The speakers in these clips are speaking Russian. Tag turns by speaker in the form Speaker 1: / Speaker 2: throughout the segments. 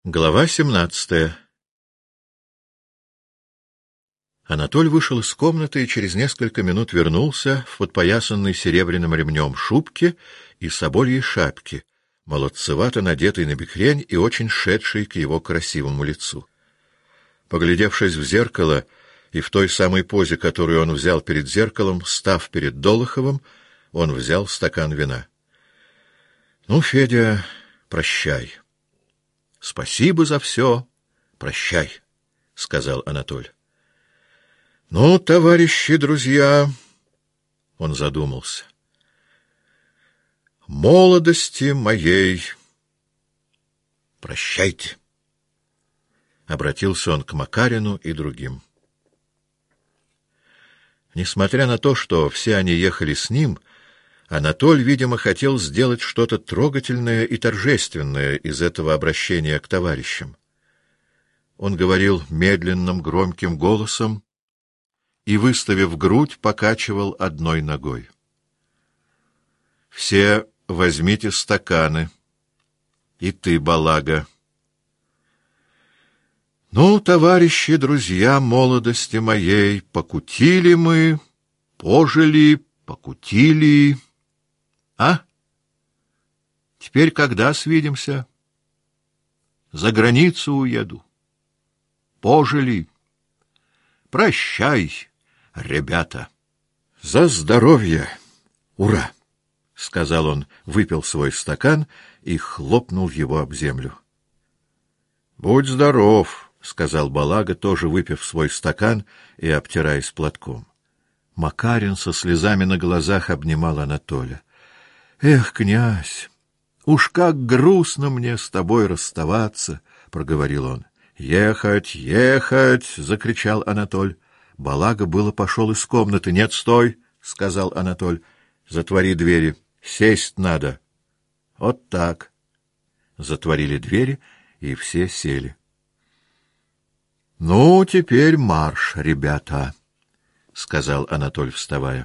Speaker 1: Глава 17. Анатоль вышел из комнаты и через несколько минут вернулся в подпоясанной серебряным ремнем шубке и собольей шапке, молодцевато надетой на бекрень и очень шедшей к его красивому лицу. Поглядевшись в зеркало и в той самой позе, которую он взял перед зеркалом, став перед Долоховым, он взял стакан вина. — Ну, Федя, прощай. — Спасибо за все. Прощай, — сказал Анатоль. — Ну, товарищи, друзья, — он задумался, — молодости моей, прощайте. Обратился он к Макарину и другим. Несмотря на то, что все они ехали с ним, Анатоль, видимо, хотел сделать что-то трогательное и торжественное из этого обращения к товарищам. Он говорил медленным, громким голосом и, выставив грудь, покачивал одной ногой. «Все возьмите стаканы, и ты, Балага. Ну, товарищи, друзья молодости моей, покутили мы, пожили, покутили. А? Теперь когда свидимся? За границу уеду. Пожили. Прощай, ребята. За здоровье. Ура! — сказал он, выпил свой стакан и хлопнул его об землю. — Будь здоров, — сказал Балага, тоже выпив свой стакан и обтираясь платком. Макарин со слезами на глазах обнимал Анатоля. — Эх, князь, уж как грустно мне с тобой расставаться, — проговорил он. — Ехать, ехать! — закричал Анатоль. Балага было пошел из комнаты. — Нет, стой! — сказал Анатоль. — Затвори двери. Сесть надо. — Вот так. Затворили двери, и все сели. — Ну, теперь марш, ребята, — сказал Анатоль, вставая.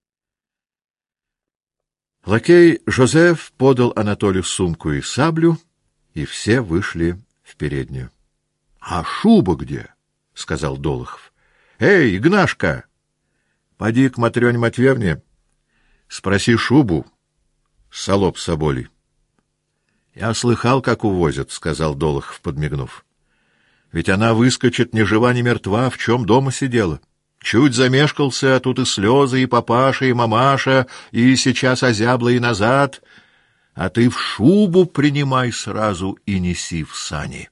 Speaker 1: Лакей Жозеф подал Анатолию сумку и саблю, и все вышли в переднюю. — А шуба где? — сказал Долохов. — Эй, Игнашка! Поди к Матрёне Матвеевне, спроси шубу, салоп соболей. — Я слыхал, как увозят, — сказал Долохов, подмигнув. — Ведь она выскочит ни жива, ни мертва, в чем дома сидела. Чуть замешкался, а тут и слезы, и папаша, и мамаша, и сейчас озябла и назад. А ты в шубу принимай сразу и неси в сани.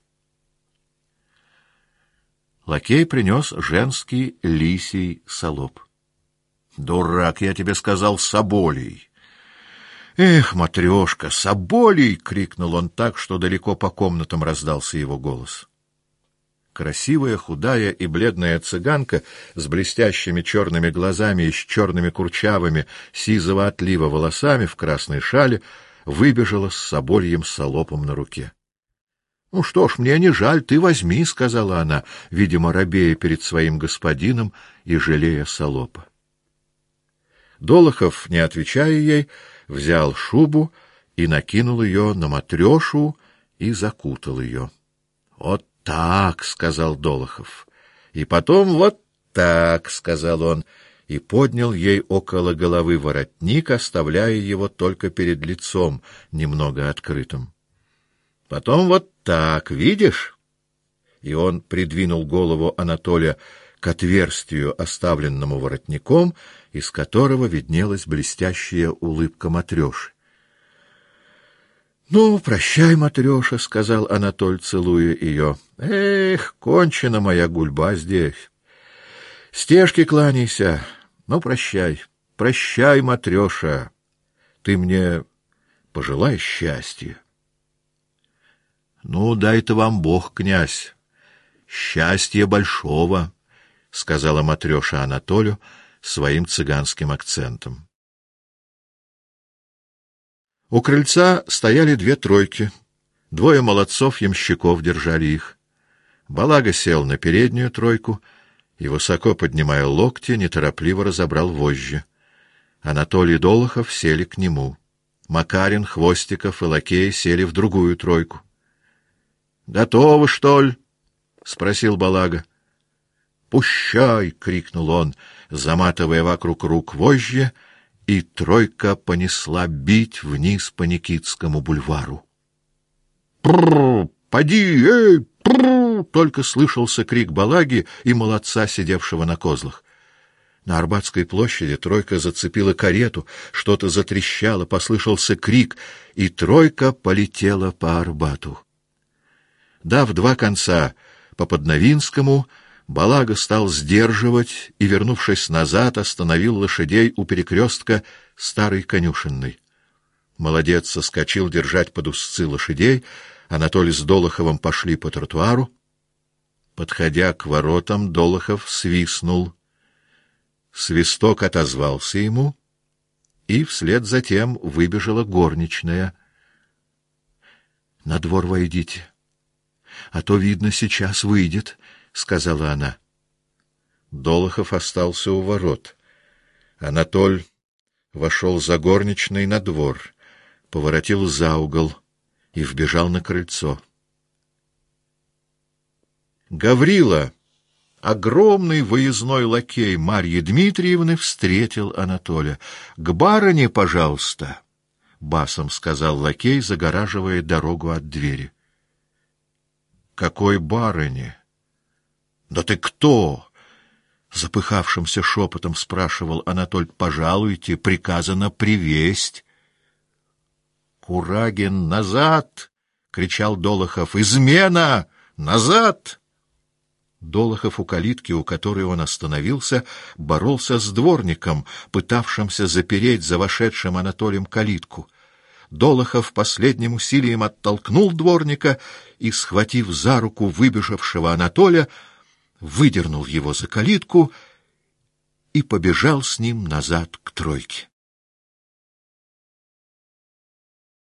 Speaker 1: Лакей принес женский лисий салоп. — Дурак, я тебе сказал, соболей. — Эх, Матрёшка, соболей! — крикнул он так, что далеко по комнатам раздался его голос. Красивая, худая и бледная цыганка с блестящими черными глазами и с черными курчавыми сизого отлива волосами в красной шале выбежала с собольем салопом на руке. — Ну что ж, мне не жаль, ты возьми, — сказала она, видимо, робея перед своим господином и жалея салопа. Долохов, не отвечая ей, взял шубу и накинул ее на Матрёшу и закутал ее. — Вот так, — сказал Долохов. — И потом вот так, — сказал он, и поднял ей около головы воротник, оставляя его только перед лицом, немного открытым. — Потом вот так, видишь? И он придвинул голову Анатолия к отверстию, оставленному воротником, из которого виднелась блестящая улыбка Матрёши. — Ну, прощай, Матрёша, — сказал Анатоль, целуя ее. — Эх, кончена моя гульба здесь. Стежки кланяйся. Ну, прощай, прощай, Матрёша. Ты мне пожелай счастья. — Ну, дай-то вам Бог, князь, счастья большого, — сказала Матрёша Анатолию своим цыганским акцентом. У крыльца стояли две тройки. Двое молодцов-ямщиков держали их. Балага сел на переднюю тройку и, высоко поднимая локти, неторопливо разобрал вожжи. Анатолий и Долохов сели к нему. Макарин, Хвостиков и лакей сели в другую тройку. — Готовы, что ли? — спросил Балага. — Пущай! — крикнул он, заматывая вокруг рук вожжи, и тройка понесла бить вниз по Никитскому бульвару. «Прррр! Поди! Эй! Прррр!» — только слышался крик Балаги и молодца, сидевшего на козлах. На Арбатской площади тройка зацепила карету, что-то затрещало, послышался крик, и тройка полетела по Арбату. Дав два конца по Подновинскому, Балага стал сдерживать и, вернувшись назад, остановил лошадей у перекрестка Старой конюшенной. Молодец соскочил держать под узцы лошадей, Анатолий с Долоховым пошли по тротуару. Подходя к воротам, Долохов свистнул. Свисток отозвался ему, и вслед за тем выбежала горничная. — На двор войдите, а то, видно, сейчас выйдет, — сказала она. Долохов остался у ворот. Анатоль вошел за горничной на двор, поворотил за угол и вбежал на крыльцо. Гаврила, огромный выездной лакей Марьи Дмитриевны, встретил Анатоля. — К барыне, пожалуйста, — басом сказал лакей, загораживая дорогу от двери. — Какой барыне? — Да ты кто? — запыхавшимся шепотом спрашивал Анатоль. — Пожалуйте, приказано привесть. — Курагин, назад! — кричал Долохов. — Измена! Назад! Долохов у калитки, у которой он остановился, боролся с дворником, пытавшимся запереть за вошедшим Анатолием калитку. Долохов последним усилием оттолкнул дворника и, схватив за руку выбежавшего Анатоля, выдернул его за калитку и побежал с ним назад к тройке.